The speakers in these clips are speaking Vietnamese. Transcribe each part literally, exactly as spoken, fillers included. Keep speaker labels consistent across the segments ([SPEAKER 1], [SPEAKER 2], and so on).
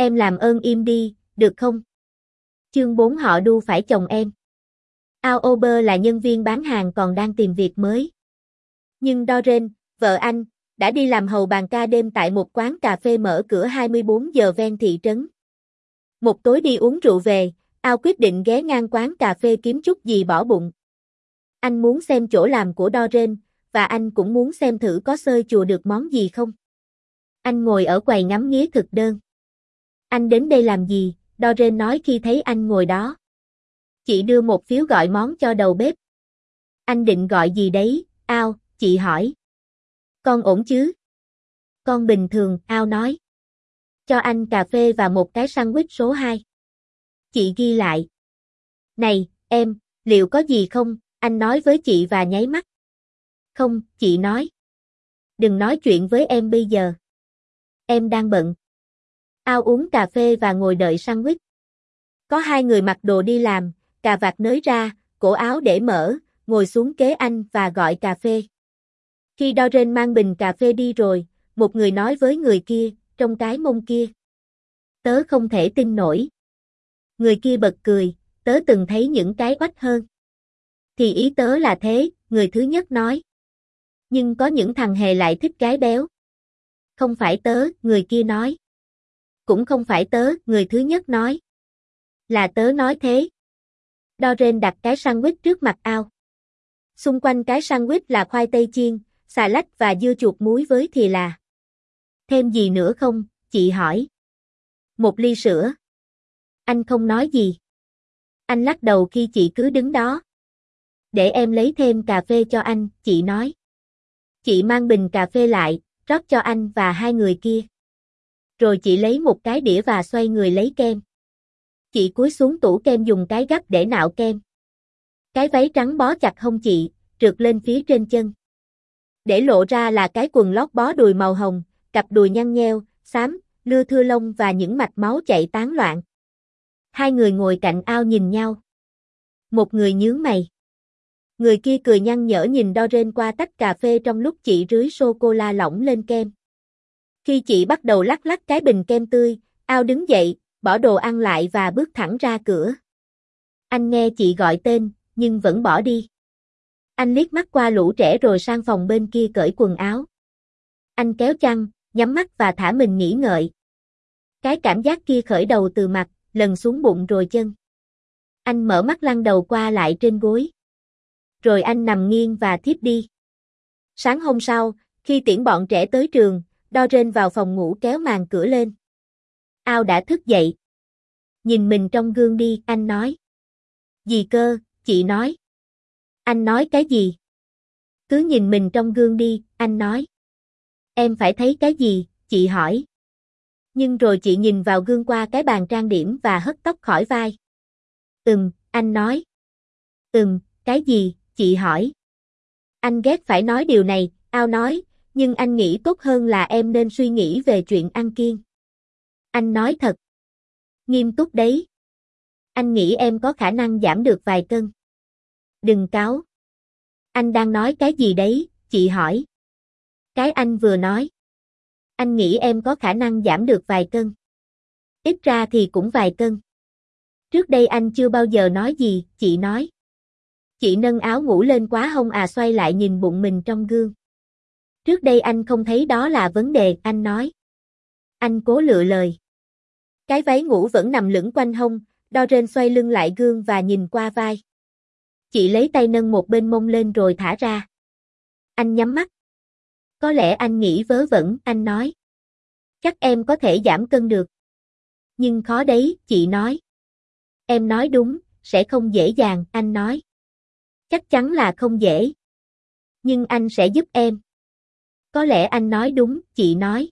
[SPEAKER 1] Em làm ơn im đi, được không? Chương bốn họ đu phải chồng em. Ao Ober là nhân viên bán hàng còn đang tìm việc mới. Nhưng Doreen, vợ anh, đã đi làm hầu bàn ca đêm tại một quán cà phê mở cửa hai mươi bốn giờ ven thị trấn. Một tối đi uống rượu về, Ao quyết định ghé ngang quán cà phê kiếm chút gì bỏ bụng. Anh muốn xem chỗ làm của Doreen, và anh cũng muốn xem thử có xơi chùa được món gì không. Anh ngồi ở quầy ngắm nghía thực đơn. Anh đến đây làm gì? Doreen nói khi thấy anh ngồi đó. Chị đưa một phiếu gọi món cho đầu bếp. Anh định gọi gì đấy, Ao? Chị hỏi. Con ổn chứ? Con bình thường, Ao nói. Cho anh cà phê và một cái sandwich số hai. Chị ghi lại. Này, em, liệu có gì không? Anh nói với chị và nháy mắt. Không, chị nói. Đừng nói chuyện với em bây giờ. Em đang bận. Ao uống cà phê và ngồi đợi sandwich. Có hai người mặc đồ đi làm, cà vạt nới ra, cổ áo để mở, ngồi xuống kế anh và gọi cà phê. Khi Doreen mang bình cà phê đi rồi, một người nói với người kia, trong cái mông kia. Tớ không thể tin nổi. Người kia bật cười, tớ từng thấy những cái oách hơn. Thì ý tớ là thế, người thứ nhất nói. Nhưng có những thằng hề lại thích gái béo. Không phải tớ, người kia nói. Cũng không phải tớ, người thứ nhất nói. Là tớ nói thế. Doreen đặt cái sandwich trước mặt Ao. Xung quanh cái sandwich là khoai tây chiên, xà lách và dưa chuột muối với thìa là. Thêm gì nữa không? Chị hỏi. Một ly sữa. Anh không nói gì. Anh lắc đầu khi chị cứ đứng đó. Để em lấy thêm cà phê cho anh, chị nói. Chị mang bình cà phê lại, rót cho anh và hai người kia. Rồi chị lấy một cái đĩa và xoay người lấy kem. Chị cúi xuống tủ kem dùng cái gắp để nạo kem. Cái váy trắng bó chặt hông chị, trượt lên phía trên chân. Để lộ ra là cái quần lót bó đùi màu hồng, cặp đùi nhăn nheo, xám, lưa thưa lông và những mạch máu chạy tán loạn. Hai người ngồi cạnh Ao nhìn nhau. Một người nhướng mày. Người kia cười nhăn nhở nhìn Doreen qua tách cà phê trong lúc chị rưới sô-cô-la lỏng lên kem. Khi chị bắt đầu lắc lắc cái bình kem tươi, Ao đứng dậy, bỏ đồ ăn lại và bước thẳng ra cửa. Anh nghe chị gọi tên, nhưng vẫn bỏ đi. Anh liếc mắt qua lũ trẻ rồi sang phòng bên kia cởi quần áo. Anh kéo chăn, nhắm mắt và thả mình nghỉ ngợi. Cái cảm giác kia khởi đầu từ mặt, lần xuống bụng rồi chân. Anh mở mắt lăn đầu qua lại trên gối. Rồi anh nằm nghiêng và thiếp đi. Sáng hôm sau, khi tiễn bọn trẻ tới trường, Doreen vào phòng ngủ kéo màn cửa lên. Ao đã thức dậy. Nhìn mình trong gương đi, anh nói. Gì cơ, chị nói. Anh nói cái gì? Cứ nhìn mình trong gương đi, anh nói. Em phải thấy cái gì, chị hỏi. Nhưng rồi chị nhìn vào gương qua cái bàn trang điểm và hất tóc khỏi vai. Ừm, anh nói. Ừm, cái gì, chị hỏi. Anh ghét phải nói điều này, Ao nói, nhưng anh nghĩ tốt hơn là em nên suy nghĩ về chuyện ăn kiêng. Anh nói thật. Nghiêm túc đấy. Anh nghĩ em có khả năng giảm được vài cân. Đừng cáu. Anh đang nói cái gì đấy, chị hỏi. Cái anh vừa nói. Anh nghĩ em có khả năng giảm được vài cân. Ít ra thì cũng vài cân. Trước đây anh chưa bao giờ nói gì, chị nói. Chị nâng áo ngủ lên quá hông à, xoay lại nhìn bụng mình trong gương. Trước đây anh không thấy đó là vấn đề, anh nói. Anh cố lựa lời. Cái váy ngủ vẫn nằm lững quanh hông, Doreen xoay lưng lại gương và nhìn qua vai. Chị lấy tay nâng một bên mông lên rồi thả ra. Anh nhắm mắt. Có lẽ anh nghĩ vớ vẩn, anh nói. Chắc em có thể giảm cân được. Nhưng khó đấy, chị nói. Em nói đúng, sẽ không dễ dàng, anh nói. Chắc chắn là không dễ. Nhưng anh sẽ giúp em. Có lẽ anh nói đúng, chị nói.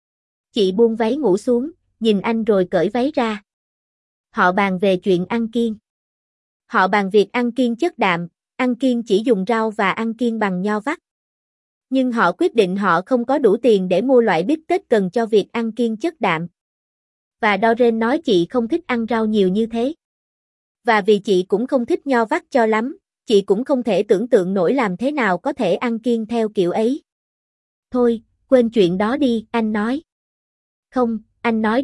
[SPEAKER 1] Chị buông váy ngủ xuống, nhìn anh rồi cởi váy ra. Họ bàn về chuyện ăn kiêng. Họ bàn việc ăn kiêng chất đạm, ăn kiêng chỉ dùng rau và ăn kiêng bằng nho vắt. Nhưng họ quyết định họ không có đủ tiền để mua loại bít tết cần cho việc ăn kiêng chất đạm. Và Doreen nói chị không thích ăn rau nhiều như thế. Và vì chị cũng không thích nho vắt cho lắm, chị cũng không thể tưởng tượng nổi làm thế nào có thể ăn kiêng theo kiểu ấy. Thôi, quên chuyện đó đi, anh nói. Không, anh nói đúng,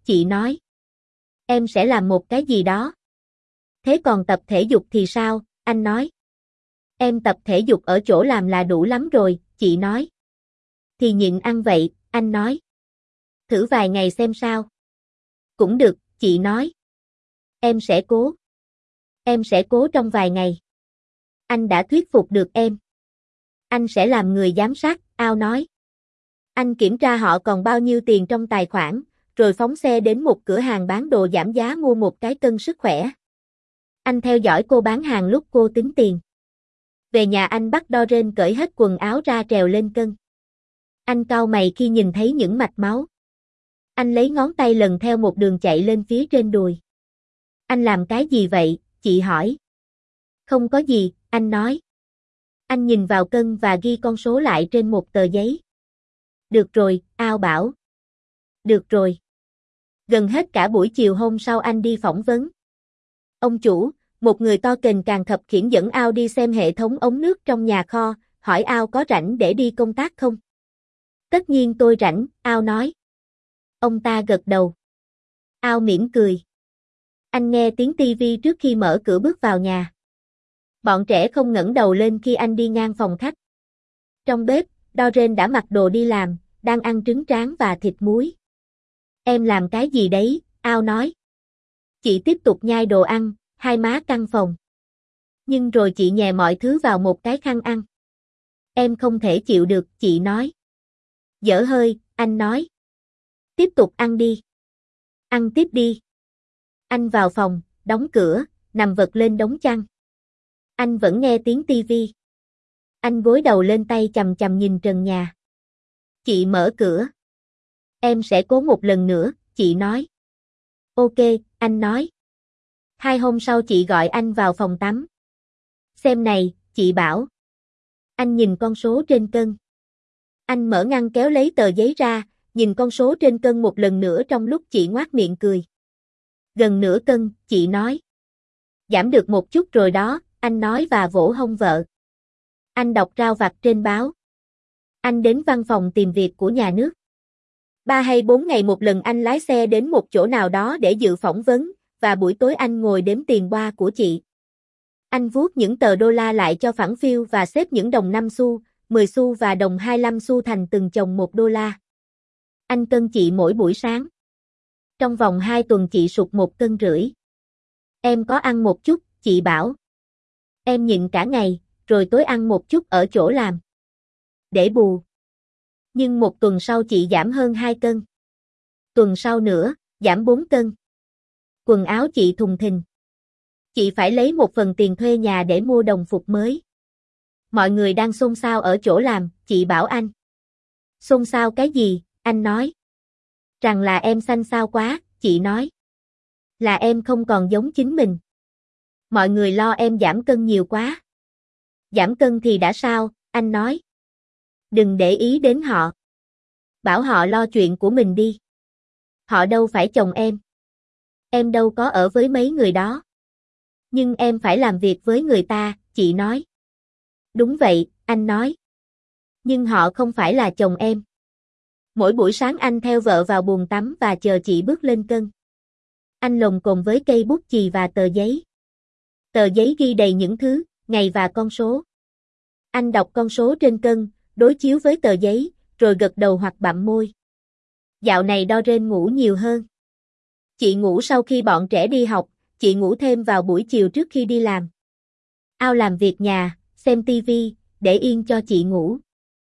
[SPEAKER 1] chị nói. Em sẽ làm một cái gì đó. Thế còn tập thể dục thì sao, anh nói. Em tập thể dục ở chỗ làm là đủ lắm rồi, chị nói. Thì nhịn ăn vậy, anh nói. Thử vài ngày xem sao. Cũng được, chị nói. Em sẽ cố. Em sẽ cố trong vài ngày. Anh đã thuyết phục được em. Anh sẽ làm người giám sát, Ao nói. Anh kiểm tra họ còn bao nhiêu tiền trong tài khoản, rồi phóng xe đến một cửa hàng bán đồ giảm giá mua một cái cân sức khỏe. Anh theo dõi cô bán hàng lúc cô tính tiền. Về nhà anh bắt Doreen cởi hết quần áo ra trèo lên cân. Anh cau mày khi nhìn thấy những mạch máu. Anh lấy ngón tay lần theo một đường chạy lên phía trên đùi. Anh làm cái gì vậy, chị hỏi. Không có gì, anh nói. Anh nhìn vào cân và ghi con số lại trên một tờ giấy. Được rồi, Ao bảo. Được rồi. Gần hết cả buổi chiều hôm sau anh đi phỏng vấn. Ông chủ, một người to kềnh càng khập khiễng dẫn Ao đi xem hệ thống ống nước trong nhà kho, hỏi Ao có rảnh để đi công tác không? Tất nhiên tôi rảnh, Ao nói. Ông ta gật đầu. Ao mỉm cười. Anh nghe tiếng tivi trước khi mở cửa bước vào nhà. Bọn trẻ không ngẩng đầu lên khi anh đi ngang phòng khách. Trong bếp, Doreen đã mặc đồ đi làm, đang ăn trứng tráng và thịt muối. Em làm cái gì đấy, Ao nói. Chị tiếp tục nhai đồ ăn, hai má căng phồng. Nhưng rồi chị nhè mọi thứ vào một cái khăn ăn. Em không thể chịu được, chị nói. Dở hơi, anh nói. Tiếp tục ăn đi. Ăn tiếp đi. Anh vào phòng, đóng cửa, nằm vật lên đống chăn. Anh vẫn nghe tiếng tivi. Anh gối đầu lên tay chằm chằm nhìn trần nhà. Chị mở cửa. Em sẽ cố một lần nữa, chị nói. Ok, anh nói. Hai hôm sau chị gọi anh vào phòng tắm. Xem này, chị bảo. Anh nhìn con số trên cân. Anh mở ngăn kéo lấy tờ giấy ra, nhìn con số trên cân một lần nữa trong lúc chị ngoác miệng cười. Gần nửa cân, chị nói. Giảm được một chút rồi đó, anh nói và vỗ hông vợ. Anh đọc rao vặt trên báo. Anh đến văn phòng tìm việc của nhà nước. Ba hay bốn ngày một lần anh lái xe đến một chỗ nào đó để dự phỏng vấn, và buổi tối anh ngồi đếm tiền boa của chị. Anh vuốt những tờ đô la lại cho phẳng phiu và xếp những đồng năm xu, mười xu và đồng hai mươi lăm xu thành từng chồng một đô la. Anh cân chị mỗi buổi sáng. Trong vòng hai tuần chị sụt một cân rưỡi. Em có ăn một chút, chị bảo. Em nhịn cả ngày, rồi tối ăn một chút ở chỗ làm. Để bù. Nhưng một tuần sau chị giảm hơn hai cân. Tuần sau nữa, giảm bốn cân. Quần áo chị thùng thình. Chị phải lấy một phần tiền thuê nhà để mua đồng phục mới. Mọi người đang xôn xao ở chỗ làm, chị bảo anh. Xôn xao cái gì, anh nói. Rằng là em xanh xao quá, chị nói. Là em không còn giống chính mình. Mọi người lo em giảm cân nhiều quá. Giảm cân thì đã sao, anh nói. Đừng để ý đến họ. Bảo họ lo chuyện của mình đi. Họ đâu phải chồng em. Em đâu có ở với mấy người đó. Nhưng em phải làm việc với người ta, chị nói. Đúng vậy, anh nói. Nhưng họ không phải là chồng em. Mỗi buổi sáng anh theo vợ vào bồn tắm và chờ chị bước lên cân. Anh lồng cồm với cây bút chì và tờ giấy. Tờ giấy ghi đầy những thứ, ngày và con số. Anh đọc con số trên cân, đối chiếu với tờ giấy, rồi gật đầu hoặc bặm môi. Dạo này Doreen ngủ nhiều hơn. Chị ngủ sau khi bọn trẻ đi học, chị ngủ thêm vào buổi chiều trước khi đi làm. Ao làm việc nhà, xem tivi, để yên cho chị ngủ.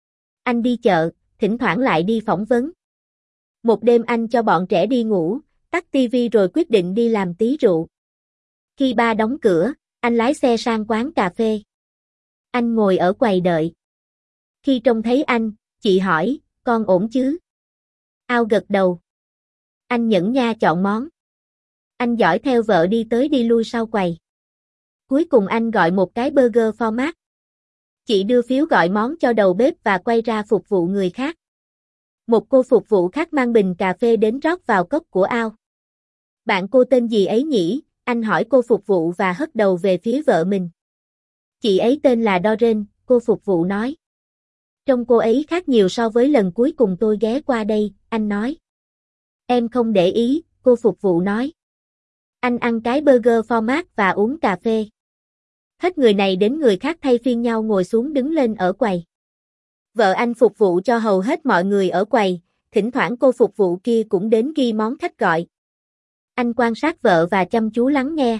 [SPEAKER 1] Anh đi chợ, thỉnh thoảng lại đi phỏng vấn. Một đêm anh cho bọn trẻ đi ngủ, tắt tivi rồi quyết định đi làm tí rượu. Khi ba đóng cửa, anh lái xe sang quán cà phê. Anh ngồi ở quầy đợi. Khi trông thấy anh, chị hỏi, con ổn chứ? Ao gật đầu. Anh nhẫn nha chọn món. Anh dõi theo vợ đi tới đi lui sau quầy. Cuối cùng anh gọi một cái burger format. Chị đưa phiếu gọi món cho đầu bếp và quay ra phục vụ người khác. Một cô phục vụ khác mang bình cà phê đến rót vào cốc của Ao. Bạn cô tên gì ấy nhỉ? Anh hỏi cô phục vụ và hất đầu về phía vợ mình. Chị ấy tên là Doreen, cô phục vụ nói. Trông cô ấy khác nhiều so với lần cuối cùng tôi ghé qua đây, anh nói. Em không để ý, cô phục vụ nói. Anh ăn cái burger format và uống cà phê. Hết người này đến người khác thay phiên nhau ngồi xuống đứng lên ở quầy. Vợ anh phục vụ cho hầu hết mọi người ở quầy, thỉnh thoảng cô phục vụ kia cũng đến ghi món khách gọi. Anh quan sát vợ và chăm chú lắng nghe.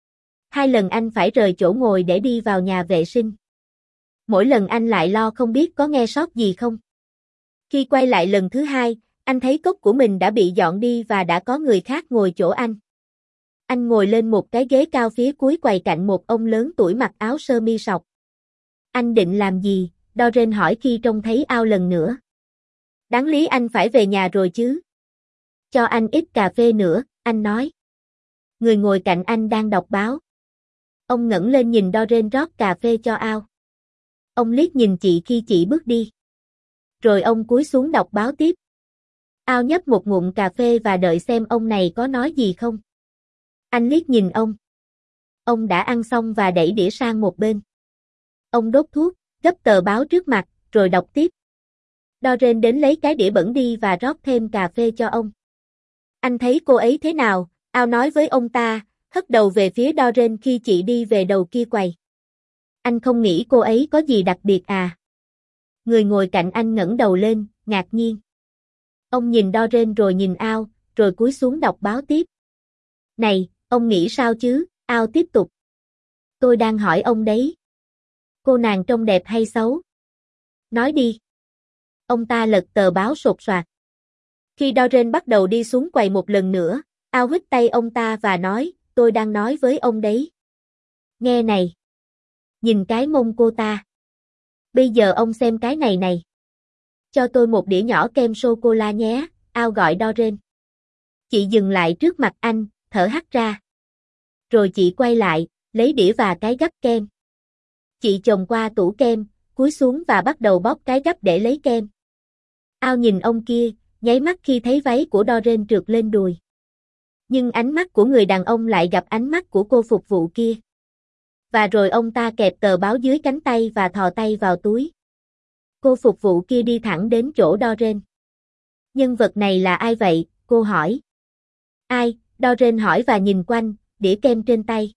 [SPEAKER 1] Hai lần anh phải rời chỗ ngồi để đi vào nhà vệ sinh. Mỗi lần anh lại lo không biết có nghe sót gì không. Khi quay lại lần thứ hai, anh thấy cốc của mình đã bị dọn đi và đã có người khác ngồi chỗ anh. Anh ngồi lên một cái ghế cao phía cuối quầy cạnh một ông lớn tuổi mặc áo sơ mi sọc. Anh định làm gì? Doreen hỏi khi trông thấy Ao lần nữa. Đáng lý anh phải về nhà rồi chứ. Cho anh ít cà phê nữa, anh nói. Người ngồi cạnh anh đang đọc báo. Ông ngẩng lên nhìn Doreen rót cà phê cho Ao. Ông liếc nhìn chị khi chị bước đi. Rồi ông cúi xuống đọc báo tiếp. Ao nhấp một ngụm cà phê và đợi xem ông này có nói gì không. Anh liếc nhìn ông. Ông đã ăn xong và đẩy đĩa sang một bên. Ông đốt thuốc, gấp tờ báo trước mặt, rồi đọc tiếp. Doreen đến lấy cái đĩa bẩn đi và rót thêm cà phê cho ông. Anh thấy cô ấy thế nào? Ao nói với ông ta, hất đầu về phía Doreen khi chị đi về đầu kia quầy. Anh không nghĩ cô ấy có gì đặc biệt à? Người ngồi cạnh anh ngẩng đầu lên, ngạc nhiên. Ông nhìn Doreen rồi nhìn Ao, rồi cúi xuống đọc báo tiếp. Này, ông nghĩ sao chứ? Ao tiếp tục. Tôi đang hỏi ông đấy. Cô nàng trông đẹp hay xấu? Nói đi. Ông ta lật tờ báo sột soạt. Khi Doreen bắt đầu đi xuống quầy một lần nữa, Ao hít tay ông ta và nói, tôi đang nói với ông đấy. Nghe này. Nhìn cái mông cô ta. Bây giờ ông xem cái này này. Cho tôi một đĩa nhỏ kem sô-cô-la nhé, Ao gọi Doreen. Chị dừng lại trước mặt anh, thở hắt ra. Rồi chị quay lại, lấy đĩa và cái gắp kem. Chị chồm qua tủ kem, cúi xuống và bắt đầu bóp cái gắp để lấy kem. Ao nhìn ông kia, nháy mắt khi thấy váy của Doreen trượt lên đùi. Nhưng ánh mắt của người đàn ông lại gặp ánh mắt của cô phục vụ kia. Và rồi ông ta kẹp tờ báo dưới cánh tay và thò tay vào túi. Cô phục vụ kia đi thẳng đến chỗ Doreen. Nhân vật này là ai vậy? Cô hỏi. Ai? Doreen hỏi và nhìn quanh, đĩa kem trên tay.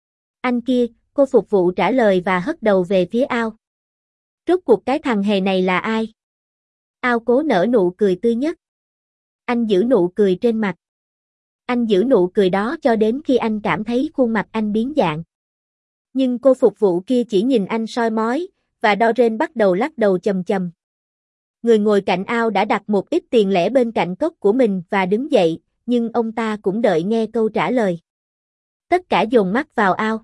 [SPEAKER 1] Anh kia, cô phục vụ trả lời và hất đầu về phía Ao. Rốt cuộc cái thằng hề này là ai? Ao cố nở nụ cười tươi nhất. Anh giữ nụ cười trên mặt. Anh giữ nụ cười đó cho đến khi anh cảm thấy khuôn mặt anh biến dạng. Nhưng cô phục vụ kia chỉ nhìn anh soi mói, và Doreen bắt đầu lắc đầu chầm chầm. Người ngồi cạnh Ao đã đặt một ít tiền lẻ bên cạnh cốc của mình và đứng dậy, nhưng ông ta cũng đợi nghe câu trả lời. Tất cả dồn mắt vào Ao.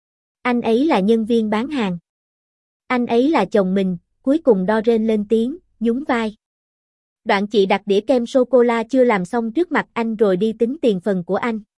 [SPEAKER 1] Anh ấy là nhân viên bán hàng. Anh ấy là chồng mình, cuối cùng Doreen lên tiếng, nhún vai. Đoạn chị đặt đĩa kem sô-cô-la chưa làm xong trước mặt anh rồi đi tính tiền phần của anh.